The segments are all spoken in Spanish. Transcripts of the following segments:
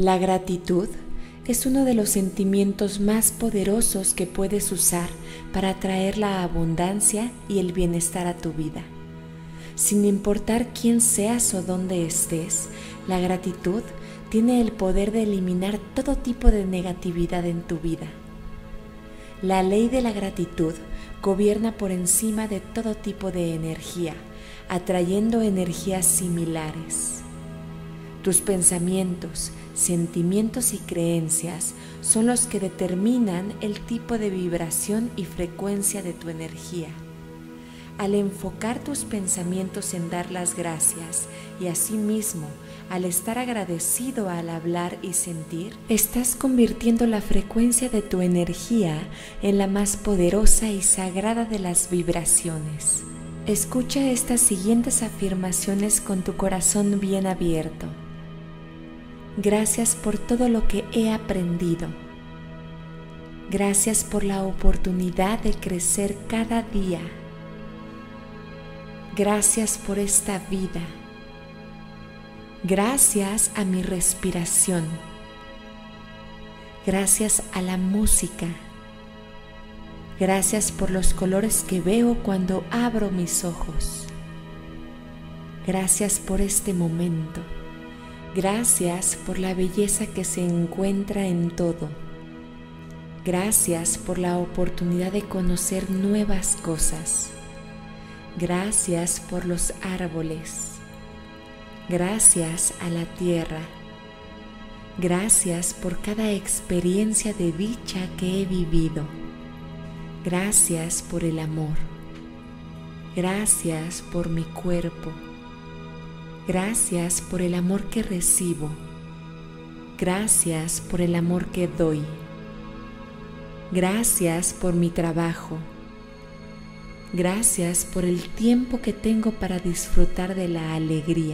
La gratitud es uno de los sentimientos más poderosos que puedes usar para atraer la abundancia y el bienestar a tu vida. Sin importar quién seas o dónde estés, la gratitud tiene el poder de eliminar todo tipo de negatividad en tu vida. La ley de la gratitud gobierna por encima de todo tipo de energía, atrayendo energías similares. Tus pensamientos, sentimientos y creencias son los que determinan el tipo de vibración y frecuencia de tu energía. Al enfocar tus pensamientos en dar las gracias y asimismo al estar agradecido al hablar y sentir, estás convirtiendo la frecuencia de tu energía en la más poderosa y sagrada de las vibraciones. Escucha estas siguientes afirmaciones con tu corazón bien abierto. Gracias por todo lo que he aprendido. Gracias por la oportunidad de crecer cada día. Gracias por esta vida. Gracias a mi respiración. Gracias a la música. Gracias por los colores que veo cuando abro mis ojos. Gracias por este momento. Gracias por la belleza que se encuentra en todo. Gracias por la oportunidad de conocer nuevas cosas. Gracias por los árboles. Gracias a la tierra. Gracias por cada experiencia de dicha que he vivido. Gracias por el amor. Gracias por mi cuerpo. Gracias por el amor que recibo. Gracias por el amor que doy. Gracias por mi trabajo. Gracias por el tiempo que tengo para disfrutar de la alegría.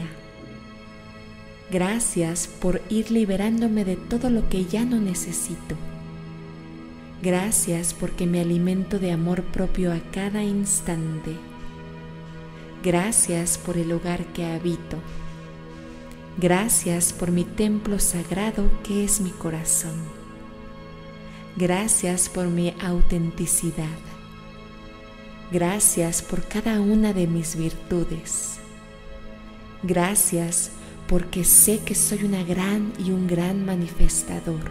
Gracias por ir liberándome de todo lo que ya no necesito. Gracias porque me alimento de amor propio a cada instante. Gracias por el hogar que habito. Gracias por mi templo sagrado que es mi corazón. Gracias por mi autenticidad. Gracias por cada una de mis virtudes. Gracias porque sé que soy una gran y un gran manifestador.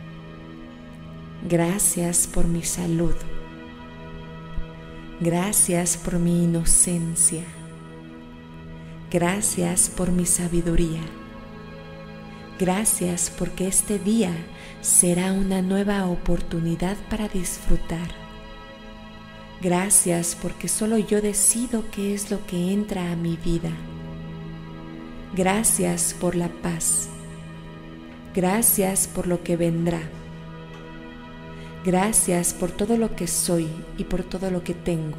Gracias por mi salud. Gracias por mi inocencia. Gracias por mi sabiduría. Gracias porque este día será una nueva oportunidad para disfrutar. Gracias porque solo yo decido qué es lo que entra a mi vida. Gracias por la paz. Gracias por lo que vendrá. Gracias por todo lo que soy y por todo lo que tengo.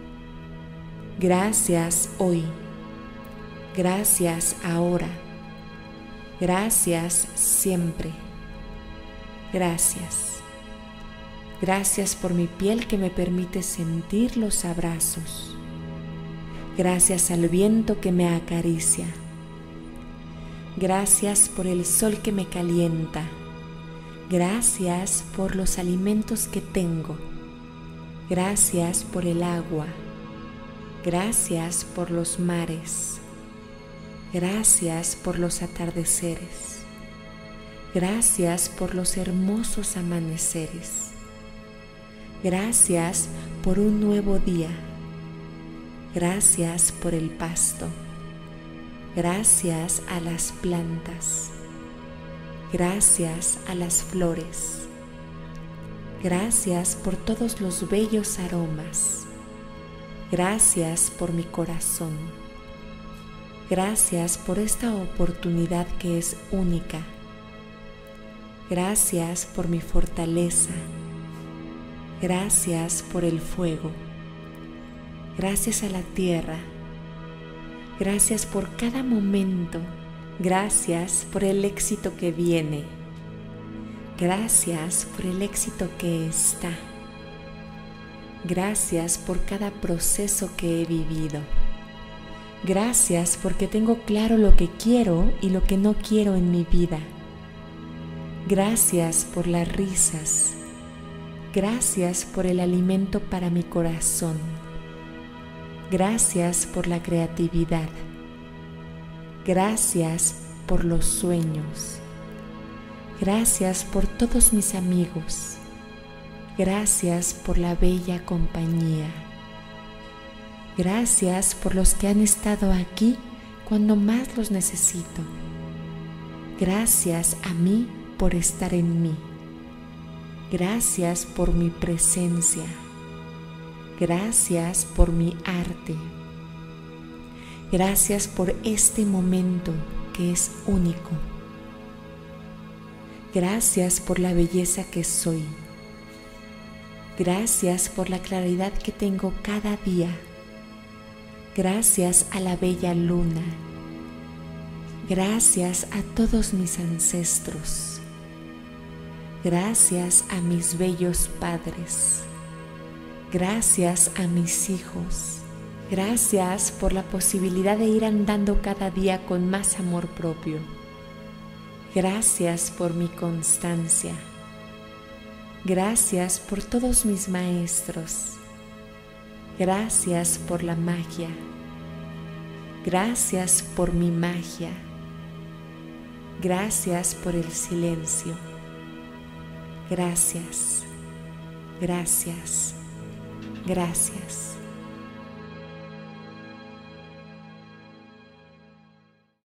Gracias hoy. Gracias ahora. Gracias siempre. Gracias. Gracias por mi piel que me permite sentir los abrazos. Gracias al viento que me acaricia. Gracias por el sol que me calienta. Gracias por los alimentos que tengo. Gracias por el agua. Gracias por los mares. Gracias por los atardeceres. Gracias por los hermosos amaneceres. Gracias por un nuevo día. Gracias por el pasto. Gracias a las plantas. Gracias a las flores. Gracias por todos los bellos aromas. Gracias por mi corazón. Gracias por esta oportunidad que es única. Gracias por mi fortaleza. Gracias por el fuego. Gracias a la tierra. Gracias por cada momento. Gracias por el éxito que viene. Gracias por el éxito que está. Gracias por cada proceso que he vivido. Gracias porque tengo claro lo que quiero y lo que no quiero en mi vida. Gracias por las risas. Gracias por el alimento para mi corazón. Gracias por la creatividad. Gracias por los sueños. Gracias por todos mis amigos. Gracias por la bella compañía. Gracias por los que han estado aquí cuando más los necesito. Gracias a mí por estar en mí. Gracias por mi presencia. Gracias por mi arte. Gracias por este momento que es único. Gracias por la belleza que soy. Gracias por la claridad que tengo cada día. Gracias a la bella luna. Gracias a todos mis ancestros. Gracias a mis bellos padres. Gracias a mis hijos. Gracias por la posibilidad de ir andando cada día con más amor propio. Gracias por mi constancia. Gracias por todos mis maestros. Gracias por la magia. Gracias por mi magia. Gracias por el silencio. Gracias, gracias, gracias.